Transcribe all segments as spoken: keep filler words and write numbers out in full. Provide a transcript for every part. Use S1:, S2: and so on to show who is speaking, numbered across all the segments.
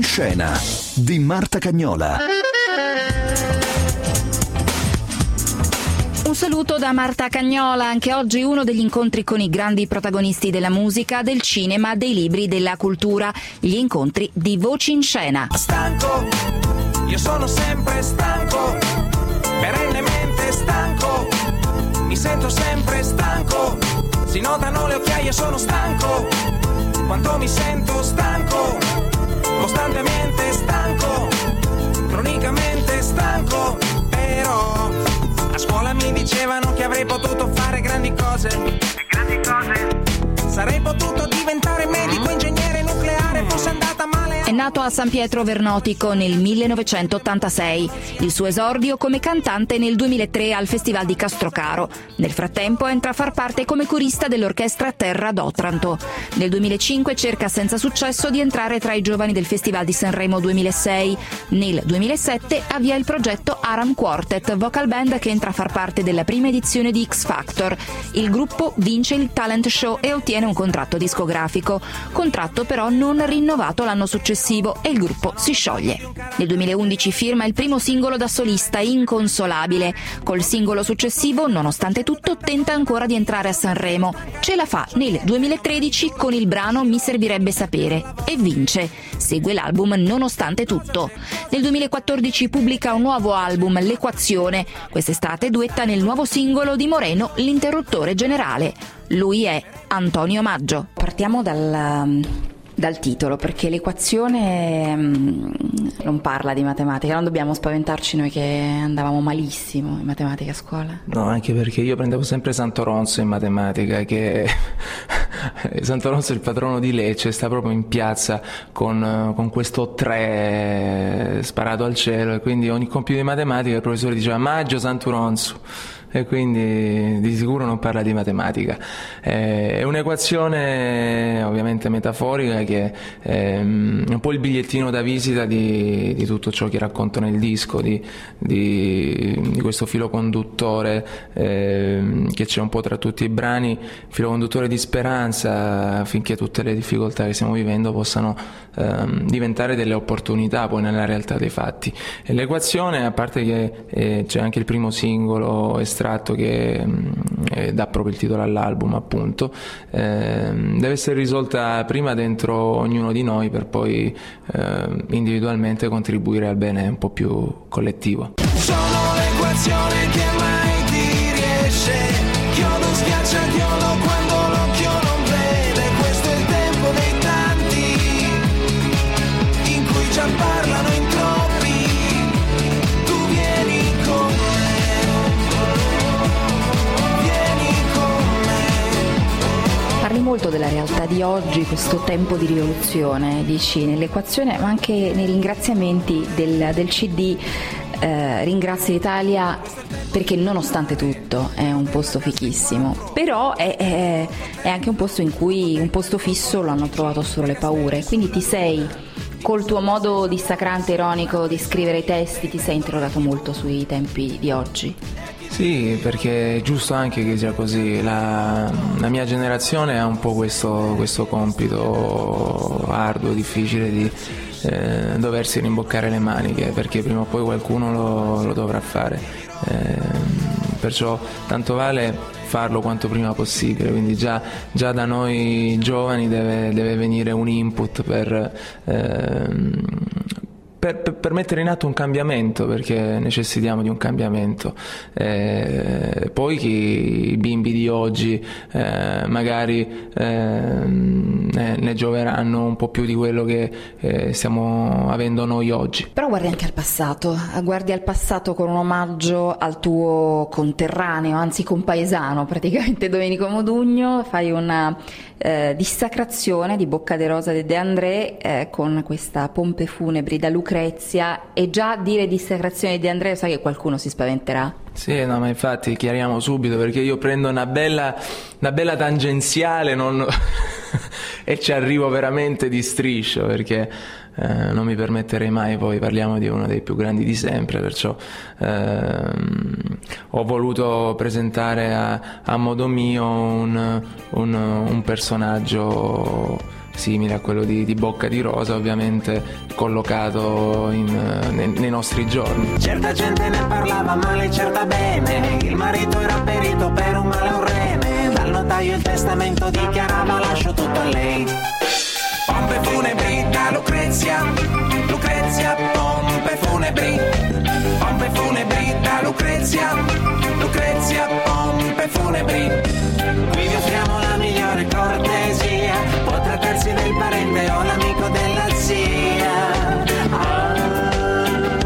S1: Scena di Marta Cagnola.
S2: Un saluto da Marta Cagnola. Anche oggi uno degli incontri con i grandi protagonisti della musica, del cinema, dei libri, della cultura, gli incontri di Voci in Scena.
S3: Stanco, io sono sempre stanco, perennemente stanco, mi sento sempre stanco, si notano le occhiaie, sono stanco, quanto mi sento stanco, costantemente stanco, cronicamente stanco, però a scuola mi dicevano che avrei potuto fare grandi cose. E grandi cose? Sarei potuto diventare medico, ingegnere nucleare, fosse andata male.
S2: È nato a San Pietro Vernotico nel millenovecentottantasei. Il suo esordio come cantante nel duemilatré al Festival di Castrocaro. Nel frattempo entra a far parte come corista dell'orchestra Terra d'Otranto. Nel duemilacinque cerca senza successo di entrare tra i giovani del Festival di Sanremo duemilasei. Nel duemilasette avvia il progetto Aram Quartet, vocal band che entra a far parte della prima edizione di X Factor. Il gruppo vince il talent show e ottiene un contratto discografico. Contratto però non rinnovato l'anno successivo e il gruppo si scioglie. Nel duemilaundici firma il primo singolo da solista, Inconsolabile. Col singolo successivo, Nonostante tutto, tenta ancora di entrare a Sanremo. Ce la fa nel duemilatredici con il brano Mi servirebbe sapere e vince. Segue l'album Nonostante tutto. Nel duemilaquattordici pubblica un nuovo album, L'Equazione. Quest'estate duetta nel nuovo singolo di Moreno, L'interruttore generale. Lui è Antonio Maggio. Partiamo dal... dal titolo, perché l'equazione mh, non parla di matematica, non dobbiamo spaventarci noi che andavamo malissimo in matematica a scuola.
S4: No, anche perché io prendevo sempre Sant'Oronzo in matematica, che Sant'Oronzo è il patrono di Lecce, sta proprio in piazza con, con questo tre sparato al cielo, e quindi ogni compito di matematica il professore diceva Maggio Sant'Oronzo, e quindi di sicuro non parla di matematica. È un'equazione ovviamente metaforica che è un po' il bigliettino da visita di, di tutto ciò che racconto nel disco, di, di, di questo filo conduttore eh, che c'è un po' tra tutti i brani, filo conduttore di speranza affinché tutte le difficoltà che stiamo vivendo possano eh, diventare delle opportunità poi nella realtà dei fatti. E l'equazione, a parte che eh, c'è anche il primo singolo estratto che eh, dà proprio il titolo all'album, appunto, eh, deve essere risolta prima dentro ognuno di noi per poi eh, individualmente contribuire al bene un po' più collettivo.
S3: Sono l'equazione che mai ti riesce, chiodo schiaccia chiodo quando l'occhio non vede, questo è il tempo dei tanti in cui già parlano in troppi, tu vieni con
S2: Parli molto della realtà di oggi, questo tempo di rivoluzione, dici nell'equazione, ma anche nei ringraziamenti del, del C D. Eh, ringrazio l'Italia perché nonostante tutto è un posto fichissimo, però è, è, è anche un posto in cui un posto fisso lo hanno trovato solo le paure, quindi ti sei, col tuo modo dissacrante, ironico di scrivere i testi, ti sei interrogato molto sui tempi di oggi.
S4: Sì, perché è giusto anche che sia così. La, la mia generazione ha un po' questo, questo compito arduo, difficile di eh, doversi rimboccare le maniche, perché prima o poi qualcuno lo, lo dovrà fare. Eh, perciò tanto vale farlo quanto prima possibile, quindi già, già da noi giovani deve, deve venire un input per... Eh, Per, per, per mettere in atto un cambiamento, perché necessitiamo di un cambiamento. Eh, poi chi, i bimbi di oggi eh, magari eh, ne, ne gioveranno un po' più di quello che eh, stiamo avendo noi oggi.
S2: Però guardi anche al passato, guardi al passato con un omaggio al tuo conterraneo, anzi compaesano praticamente, Domenico Modugno, fai una eh, dissacrazione di Bocca de Rosa de De André eh, con questa Pompe funebri da Lucrezia, e già dire dissacrazione di De André, sai che qualcuno si spaventerà.
S4: Sì, no, ma infatti chiariamo subito, perché io prendo una bella, una bella tangenziale non... e ci arrivo veramente di striscio, perché eh, non mi permetterei mai, poi parliamo di uno dei più grandi di sempre, perciò ehm, ho voluto presentare a, a modo mio un, un, un personaggio simile a quello di, di Bocca di Rosa, ovviamente collocato in, nei, nei nostri giorni.
S3: Certa gente ne parlava male, certa bene, il marito era perito per un male a un rene, dal notaio il testamento dichiarava lascio tutto a lei. Pompe funebri da Lucrezia, Lucrezia, pompe funebri, pompe funebri da Lucrezia, Lucrezia, pompe funebri. Qui vi offriamo la migliore cortesia, può trattarsi del parente o l'amico della zia. Ah,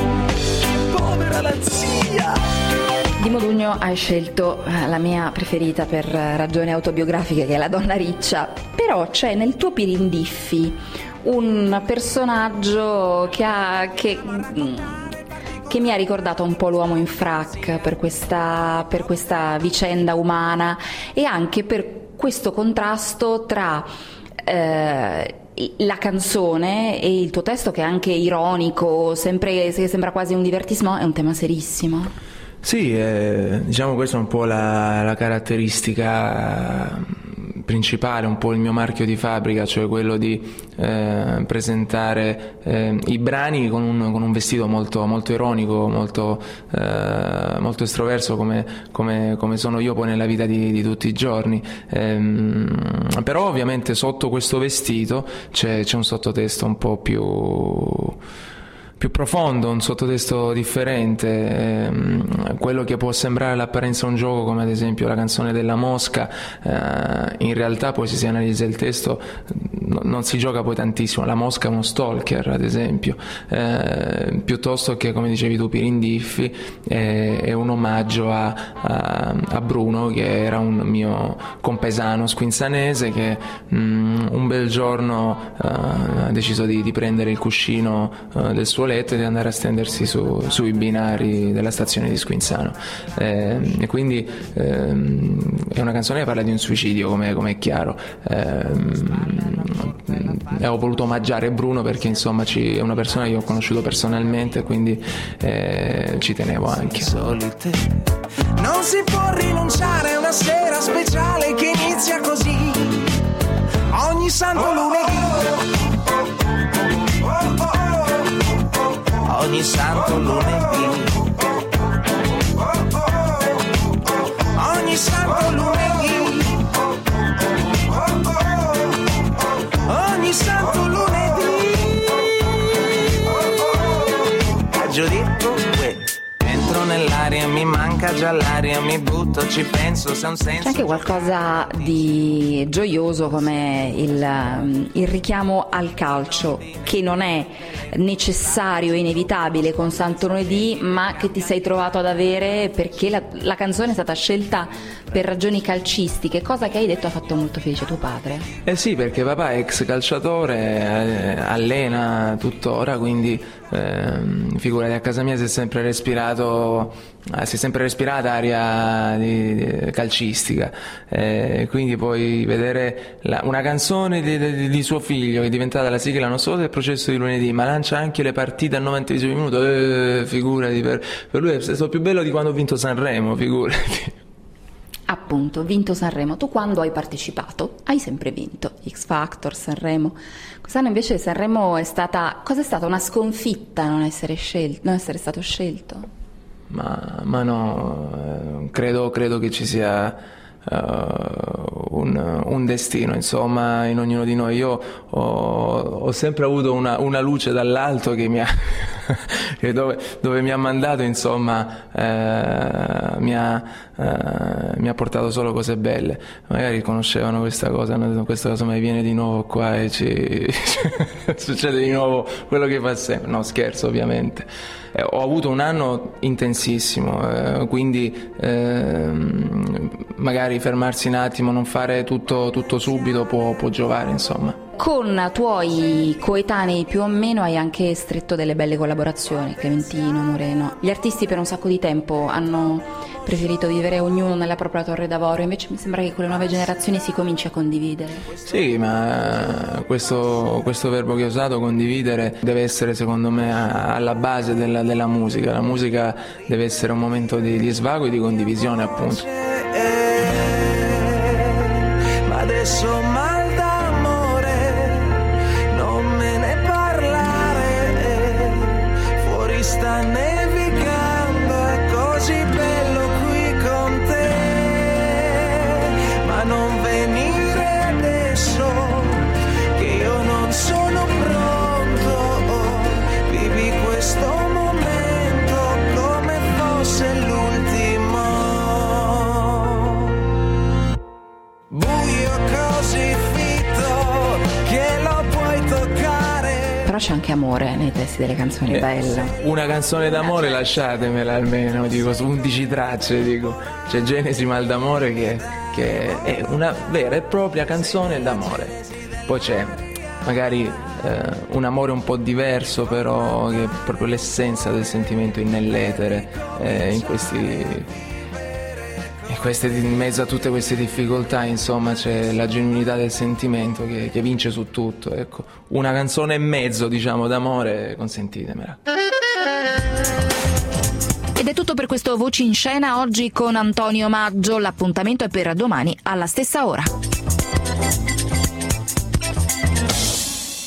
S3: povera la zia.
S2: Di Modugno hai scelto la mia preferita per ragioni autobiografiche, che è la donna riccia, però c'è nel tuo Pirindiffi un personaggio che ha che, che mi ha ricordato un po' l'uomo in frac per questa, per questa vicenda umana e anche per questo contrasto tra eh, la canzone e il tuo testo, che è anche ironico, sempre, sembra quasi un divertissement, è un tema serissimo.
S4: Sì, eh, diciamo questa è un po' la, la caratteristica principale, un po' il mio marchio di fabbrica, cioè quello di eh, presentare eh, i brani con un, con un vestito molto, molto ironico, molto, eh, molto estroverso come, come, come sono io poi nella vita di, di tutti i giorni. Ehm, però ovviamente sotto questo vestito c'è, c'è un sottotesto un po' più... più profondo, un sottotesto differente, ehm, quello che può sembrare all'apparenza un gioco, come ad esempio la canzone della Mosca, eh, in realtà poi se si analizza il testo no, non si gioca poi tantissimo. La Mosca è uno stalker, ad esempio, eh, piuttosto che, come dicevi tu, Pirindiffi è, è un omaggio a, a, a Bruno, che era un mio compaesano squinzanese che mh, un bel giorno uh, ha deciso di, di prendere il cuscino uh, del suo letto e di andare a stendersi su, sui binari della stazione di Squinzano, eh, e quindi ehm, è una canzone che parla di un suicidio, come, come è chiaro. Eh, ho voluto omaggiare Bruno perché insomma ci, è una persona che ho conosciuto personalmente, quindi eh, ci tenevo anche.
S3: Solite. Non si può rinunciare a una sera speciale che inizia così ogni santo lunedì. Ogni santo lunedì, ogni santo lunedì, ogni santo lunedì. Giudico que entro nell'aria, mi manca già l'aria, mi butto, ci penso, se ha un senso.
S2: C'è anche qualcosa di gioioso come il, il richiamo al calcio, che non è necessario e inevitabile con Santo Lunedì, ma che ti sei trovato ad avere perché la, la canzone è stata scelta per ragioni calcistiche, cosa che hai detto ha fatto molto felice tuo padre.
S4: Eh sì, perché papà è ex calciatore, eh, allena tuttora, quindi eh, figurati, a casa mia si è sempre respirato, eh, si è sempre respirata aria di, di, calcistica, eh, quindi poi vedere la, una canzone di, di, di suo figlio che è diventata la sigla non solo del Processo di lunedì, ma lancia anche le partite al novantesimo minuto, eh, figurati, per, per lui è stato più bello di quando ho vinto Sanremo, figurati.
S2: Appunto, vinto Sanremo. Tu quando hai partecipato hai sempre vinto X Factor, Sanremo. Quest'anno invece Sanremo è stata, cosa è stata? Una sconfitta non essere scelto, non essere stato scelto?
S4: Ma, ma no, credo, credo che ci sia Uh, un, un destino, insomma, in ognuno di noi. Io ho, ho sempre avuto una, una luce dall'alto che mi ha che dove, dove mi ha mandato, insomma, eh, mi, ha, eh, mi ha portato solo cose belle. Magari conoscevano questa cosa, hanno detto questa cosa mai viene di nuovo qua e ci succede di nuovo quello che fa sempre. No, scherzo, ovviamente. Eh, ho avuto un anno intensissimo, eh, quindi eh, magari fermarsi un attimo, non fare tutto, tutto subito può, può giovare, insomma.
S2: Con tuoi coetanei più o meno hai anche stretto delle belle collaborazioni, Clementino, Moreno. Gli artisti per un sacco di tempo hanno preferito vivere ognuno nella propria torre d'avorio, invece mi sembra che con le nuove generazioni si cominci a condividere.
S4: Sì, ma questo, questo verbo che ho usato, condividere, deve essere secondo me alla base della, della musica. La musica deve essere un momento di, di svago e di condivisione, appunto.
S3: Ma adesso mal d'amore
S2: però c'è anche amore nei testi delle canzoni,
S4: eh,
S2: belle.
S4: Una canzone d'amore lasciatemela almeno, dico, su undici tracce, dico. C'è Genesi Mal d'amore che, che è una vera e propria canzone d'amore. Poi c'è magari eh, un amore un po' diverso, però che è proprio l'essenza del sentimento in nell'etere, eh, in questi... In, queste, in mezzo a tutte queste difficoltà, insomma, c'è la genuinità del sentimento che, che vince su tutto, ecco. Una canzone e mezzo, diciamo, d'amore, consentitemela.
S2: Ed è tutto per questo Voci in Scena oggi con Antonio Maggio. L'appuntamento è per domani alla stessa ora.